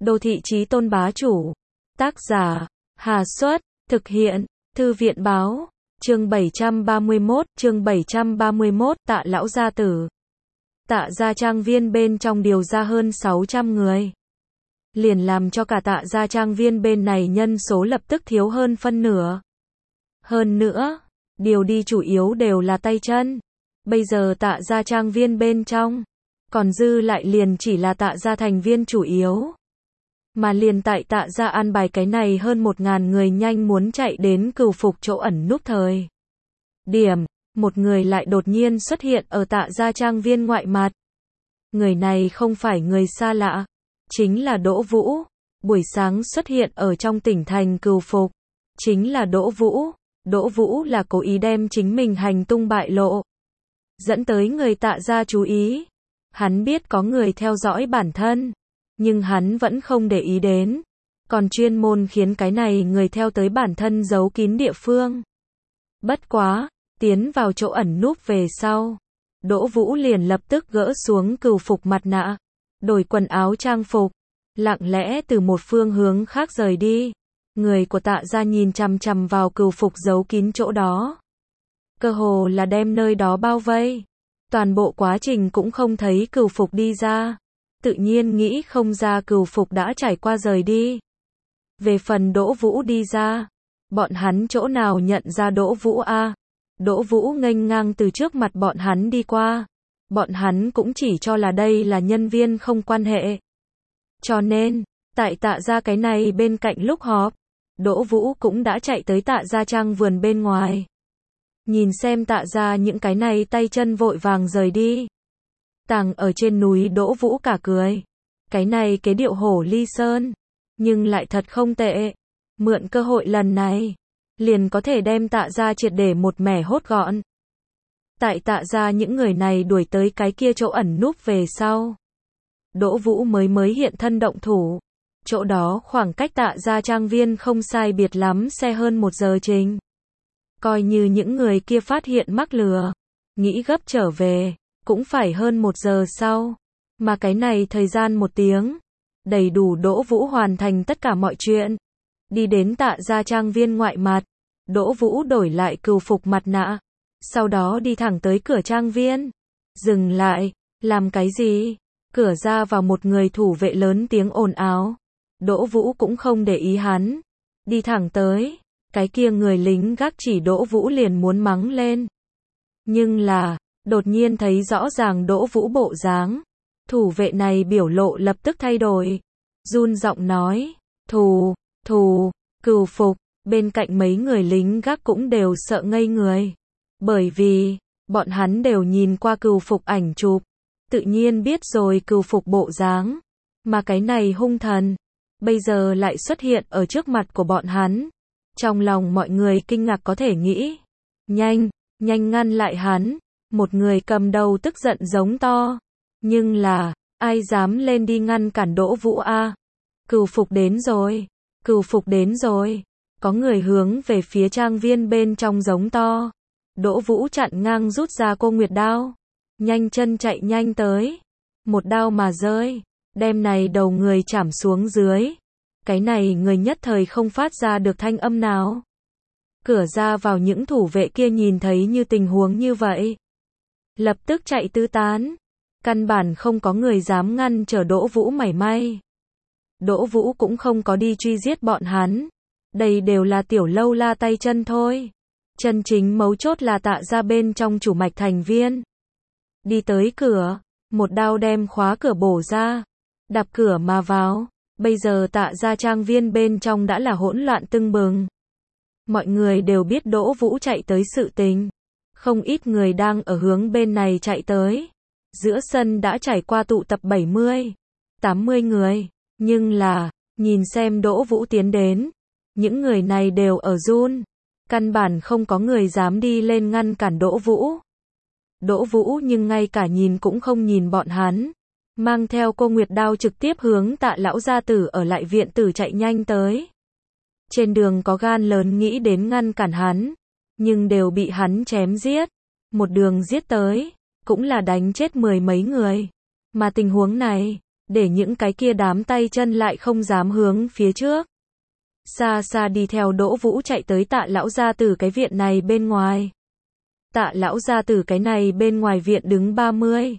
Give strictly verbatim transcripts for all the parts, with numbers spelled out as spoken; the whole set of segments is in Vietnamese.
Đô thị chí tôn bá chủ. Tác giả, Hà Xuất, thực hiện, Thư viện báo, chương bảy trăm ba mươi mốt, chương bảy trăm ba mươi mốt, Tạ lão gia tử. Tạ gia trang viên bên trong điều ra hơn sáu trăm người. Liền làm cho cả tạ gia trang viên bên này nhân số lập tức thiếu hơn phân nửa. Hơn nữa, điều đi chủ yếu đều là tay chân. Bây giờ tạ gia trang viên bên trong, còn dư lại liền chỉ là tạ gia thành viên chủ yếu. Mà liền tại tạ gia an bài cái này hơn một ngàn người nhanh muốn chạy đến Cửu Phục chỗ ẩn núp thời điểm, một người lại đột nhiên xuất hiện ở tạ gia trang viên ngoại mặt. Người này không phải người xa lạ, chính là Đỗ Vũ. Buổi sáng xuất hiện ở trong tỉnh thành Cửu Phục, chính là Đỗ Vũ. Đỗ Vũ là cố ý đem chính mình hành tung bại lộ, dẫn tới người tạ gia chú ý. Hắn biết có người theo dõi bản thân, nhưng hắn vẫn không để ý đến, còn chuyên môn khiến cái này người theo tới bản thân giấu kín địa phương. Bất quá, tiến vào chỗ ẩn núp về sau, Đỗ Vũ liền lập tức gỡ xuống Cửu Phục mặt nạ, đổi quần áo trang phục, lặng lẽ từ một phương hướng khác rời đi. Người của tạ gia nhìn chằm chằm vào Cửu Phục giấu kín chỗ đó, cơ hồ là đem nơi đó bao vây. Toàn bộ quá trình cũng không thấy Cửu Phục đi ra, tự nhiên nghĩ không ra Cửu Phục đã trải qua rời đi. Về phần Đỗ Vũ đi ra, bọn hắn chỗ nào nhận ra Đỗ Vũ a? À? Đỗ Vũ nghênh ngang từ trước mặt bọn hắn đi qua, bọn hắn cũng chỉ cho là đây là nhân viên không quan hệ. Cho nên, tại tạ gia cái này bên cạnh lúc họp, Đỗ Vũ cũng đã chạy tới tạ gia trang vườn bên ngoài. Nhìn xem tạ gia những cái này tay chân vội vàng rời đi. Tàng ở trên núi Đỗ Vũ cả cười. Cái này cái điệu hổ ly sơn, nhưng lại thật không tệ. Mượn cơ hội lần này, liền có thể đem tạ gia triệt để một mẻ hốt gọn. Tại tạ gia những người này đuổi tới cái kia chỗ ẩn núp về sau, Đỗ Vũ mới mới hiện thân động thủ. Chỗ đó khoảng cách tạ gia trang viên không sai biệt lắm xe hơn một giờ trình. Coi như những người kia phát hiện mắc lừa, nghĩ gấp trở về, cũng phải hơn một giờ sau. Mà cái này thời gian một tiếng, đầy đủ Đỗ Vũ hoàn thành tất cả mọi chuyện. Đi đến tạ gia trang viên ngoại mặt, Đỗ Vũ đổi lại Cửu Phục mặt nạ, sau đó đi thẳng tới cửa trang viên. Dừng lại, làm cái gì? Cửa ra vào một người thủ vệ lớn tiếng ồn ào. Đỗ Vũ cũng không để ý hắn, đi thẳng tới. Cái kia người lính gác chỉ Đỗ Vũ liền muốn mắng lên. Nhưng là, đột nhiên thấy rõ ràng Đỗ Vũ bộ dáng, thủ vệ này biểu lộ lập tức thay đổi, run giọng nói, thù, thù, Cửu Phục. Bên cạnh mấy người lính gác cũng đều sợ ngây người, bởi vì, bọn hắn đều nhìn qua Cửu Phục ảnh chụp, tự nhiên biết rồi Cửu Phục bộ dáng, mà cái này hung thần, bây giờ lại xuất hiện ở trước mặt của bọn hắn. Trong lòng mọi người kinh ngạc có thể nghĩ, nhanh, nhanh ngăn lại hắn. Một người cầm đầu tức giận giống to, nhưng là, ai dám lên đi ngăn cản Đỗ Vũ a? À? Cửu Phục đến rồi, Cửu Phục đến rồi. Có người hướng về phía trang viên bên trong giống to. Đỗ Vũ chặn ngang rút ra cô nguyệt đao, nhanh chân chạy nhanh tới, một đao mà rơi, đem này đầu người chảm xuống dưới. Cái này người nhất thời không phát ra được thanh âm nào. Cửa ra vào những thủ vệ kia nhìn thấy như tình huống như vậy, lập tức chạy tứ tán. Căn bản không có người dám ngăn trở Đỗ Vũ mảy may. Đỗ Vũ cũng không có đi truy giết bọn hắn. Đây đều là tiểu lâu la tay chân thôi. Chân chính mấu chốt là tạ ra bên trong chủ mạch thành viên. Đi tới cửa, một đao đem khóa cửa bổ ra, đạp cửa mà vào. Bây giờ tạ gia trang viên bên trong đã là hỗn loạn tưng bừng. Mọi người đều biết Đỗ Vũ chạy tới sự tình. Không ít người đang ở hướng bên này chạy tới. Giữa sân đã trải qua tụ tập bảy mươi, tám mươi người. Nhưng là, nhìn xem Đỗ Vũ tiến đến, những người này đều ở run. Căn bản không có người dám đi lên ngăn cản Đỗ Vũ. Đỗ Vũ nhưng ngay cả nhìn cũng không nhìn bọn hắn. Mang theo cô nguyệt đao trực tiếp hướng tạ lão gia tử ở lại viện tử chạy nhanh tới. Trên đường có gan lớn nghĩ đến ngăn cản hắn, nhưng đều bị hắn chém giết. Một đường giết tới, cũng là đánh chết mười mấy người. Mà tình huống này, để những cái kia đám tay chân lại không dám hướng phía trước. Xa xa đi theo Đỗ Vũ chạy tới Tạ lão gia tử cái viện này bên ngoài. Tạ lão gia tử cái này bên ngoài viện đứng ba mươi,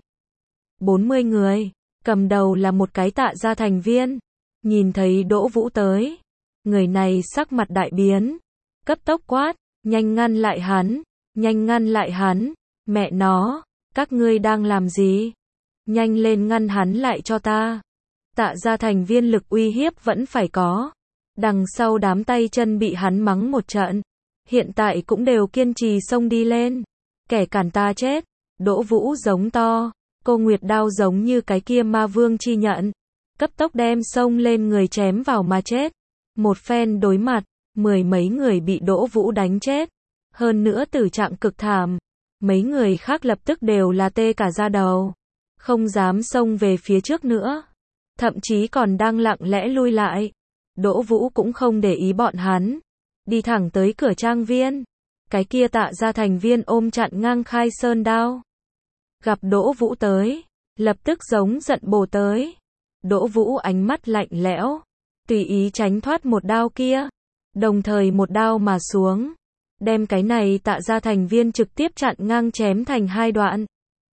bốn mươi người, cầm đầu là một cái Tạ gia thành viên. Nhìn thấy Đỗ Vũ tới, người này sắc mặt đại biến, cấp tốc quát, nhanh ngăn lại hắn, nhanh ngăn lại hắn, mẹ nó, các ngươi đang làm gì? Nhanh lên ngăn hắn lại cho ta. Tạ gia thành viên lực uy hiếp vẫn phải có. Đằng sau đám tay chân bị hắn mắng một trận, hiện tại cũng đều kiên trì xông đi lên. Kẻ cản ta chết. Đỗ Vũ giống to, cô Nguyệt đao giống như cái kia ma vương chi nhận, cấp tốc đem xông lên người chém vào mà chết. Một phen đối mặt, mười mấy người bị Đỗ Vũ đánh chết, hơn nữa tử trạng cực thảm. Mấy người khác lập tức đều là tê cả da đầu, không dám xông về phía trước nữa, thậm chí còn đang lặng lẽ lui lại. Đỗ Vũ cũng không để ý bọn hắn, đi thẳng tới cửa trang viên. Cái kia Tạ gia thành viên ôm chặn ngang khai sơn đao, gặp Đỗ Vũ tới, lập tức giống giận bổ tới. Đỗ Vũ ánh mắt lạnh lẽo, tùy ý tránh thoát một đao kia, đồng thời một đao mà xuống, đem cái này Tạ gia thành viên trực tiếp chặn ngang chém thành hai đoạn.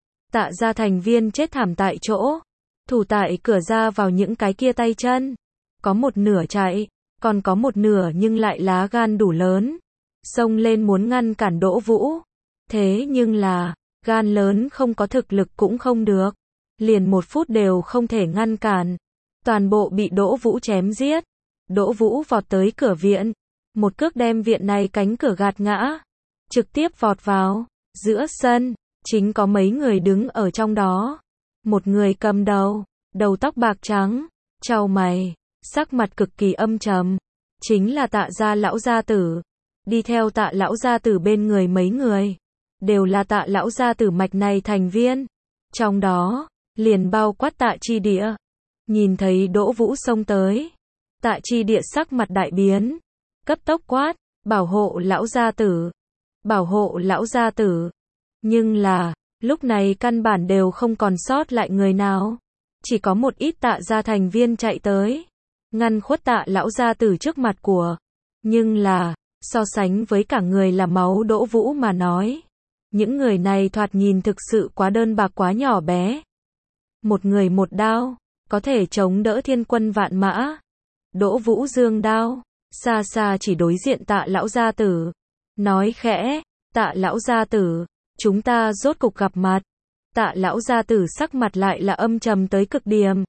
Tạ gia thành viên chết thảm tại chỗ, thủ tại cửa ra vào những cái kia tay chân, có một nửa chạy, còn có một nửa nhưng lại lá gan đủ lớn, xông lên muốn ngăn cản Đỗ Vũ. Thế nhưng là, gan lớn không có thực lực cũng không được, liền một phút đều không thể ngăn cản, toàn bộ bị Đỗ Vũ chém giết. Đỗ Vũ vọt tới cửa viện, một cước đem viện này cánh cửa gạt ngã, trực tiếp vọt vào giữa sân, chính có mấy người đứng ở trong đó. Một người cầm đầu, đầu tóc bạc trắng, chau mày, sắc mặt cực kỳ âm trầm, chính là Tạ gia lão gia tử. Đi theo Tạ lão gia tử bên người mấy người, đều là Tạ lão gia tử mạch này thành viên, trong đó liền bao quát Tạ Chi Địa. Nhìn thấy Đỗ Vũ xông tới, Tạ Chi Địa sắc mặt đại biến, cấp tốc quát, bảo hộ lão gia tử, bảo hộ lão gia tử. Nhưng là, lúc này căn bản đều không còn sót lại người nào, chỉ có một ít Tạ gia thành viên chạy tới, ngăn khuất Tạ lão gia tử trước mặt của. Nhưng là, so sánh với cả người là máu Đỗ Vũ mà nói, những người này thoạt nhìn thực sự quá đơn bạc quá nhỏ bé. Một người một đao, có thể chống đỡ thiên quân vạn mã. Đỗ Vũ giương đao, xa xa chỉ đối diện Tạ lão gia tử, nói khẽ, Tạ lão gia tử, chúng ta rốt cục gặp mặt. Tạ lão gia tử sắc mặt lại là âm trầm tới cực điểm.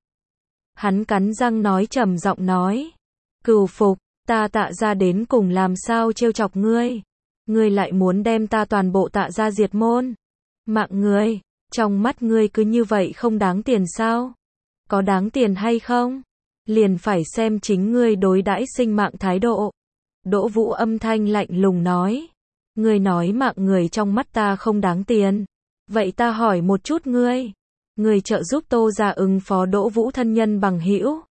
Hắn cắn răng nói trầm giọng nói, cừu phục, ta Tạ gia đến cùng làm sao trêu chọc ngươi? Ngươi lại muốn đem ta toàn bộ Tạ gia diệt môn? Mạng ngươi, trong mắt ngươi cứ như vậy không đáng tiền sao? Có đáng tiền hay không? Liền phải xem chính ngươi đối đãi sinh mạng thái độ. Đỗ Vũ âm thanh lạnh lùng nói, ngươi nói mạng người trong mắt ta không đáng tiền. Vậy ta hỏi một chút ngươi, ngươi trợ giúp Tô gia ứng phó Đỗ Vũ thân nhân bằng hữu,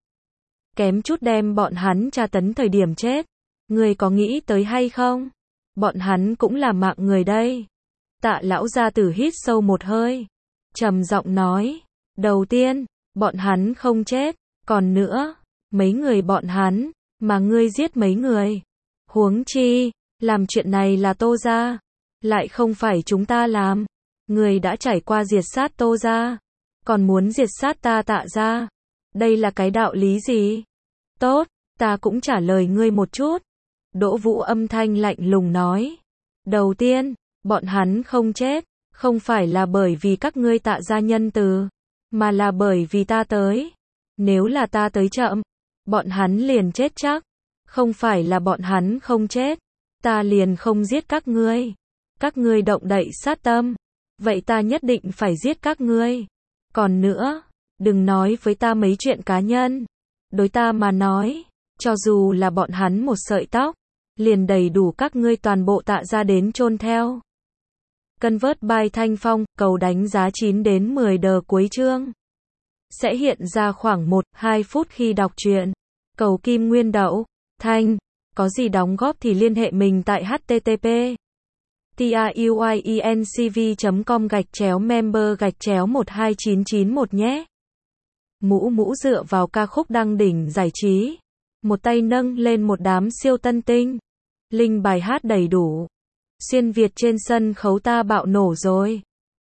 kém chút đem bọn hắn tra tấn thời điểm chết, ngươi có nghĩ tới hay không? Bọn hắn cũng là mạng người đây. Tạ lão gia tử hít sâu một hơi, trầm giọng nói, đầu tiên, bọn hắn không chết, còn nữa, mấy người bọn hắn, mà ngươi giết mấy người. Huống chi, làm chuyện này là Tô gia, lại không phải chúng ta làm. Ngươi đã trải qua diệt sát Tô gia, còn muốn diệt sát ta Tạ gia. Đây là cái đạo lý gì? Tốt, ta cũng trả lời ngươi một chút. Đỗ Vũ âm thanh lạnh lùng nói, đầu tiên, bọn hắn không chết, không phải là bởi vì các ngươi Tạ gia nhân từ, mà là bởi vì ta tới. Nếu là ta tới chậm, bọn hắn liền chết chắc. Không phải là bọn hắn không chết, ta liền không giết các ngươi. Các ngươi động đậy sát tâm, vậy ta nhất định phải giết các ngươi. Còn nữa, đừng nói với ta mấy chuyện cá nhân. Đối ta mà nói, cho dù là bọn hắn một sợi tóc, liền đầy đủ các ngươi toàn bộ Tạ gia đến chôn theo. Convert by Thanh Phong, cầu đánh giá chín đến mười đờ cuối chương. Sẽ hiện ra khoảng một đến hai phút khi đọc truyện. Cầu kim nguyên đậu, Thanh, có gì đóng góp thì liên hệ mình tại h t t p truyencv chấm com gạch chéo member gạch chéo một hai chín chín một nhé. Mũ mũ dựa vào ca khúc đăng đỉnh giải trí. Một tay nâng lên một đám siêu tân tinh. Linh bài hát đầy đủ. Xuyên Việt trên sân khấu ta bạo nổ rồi.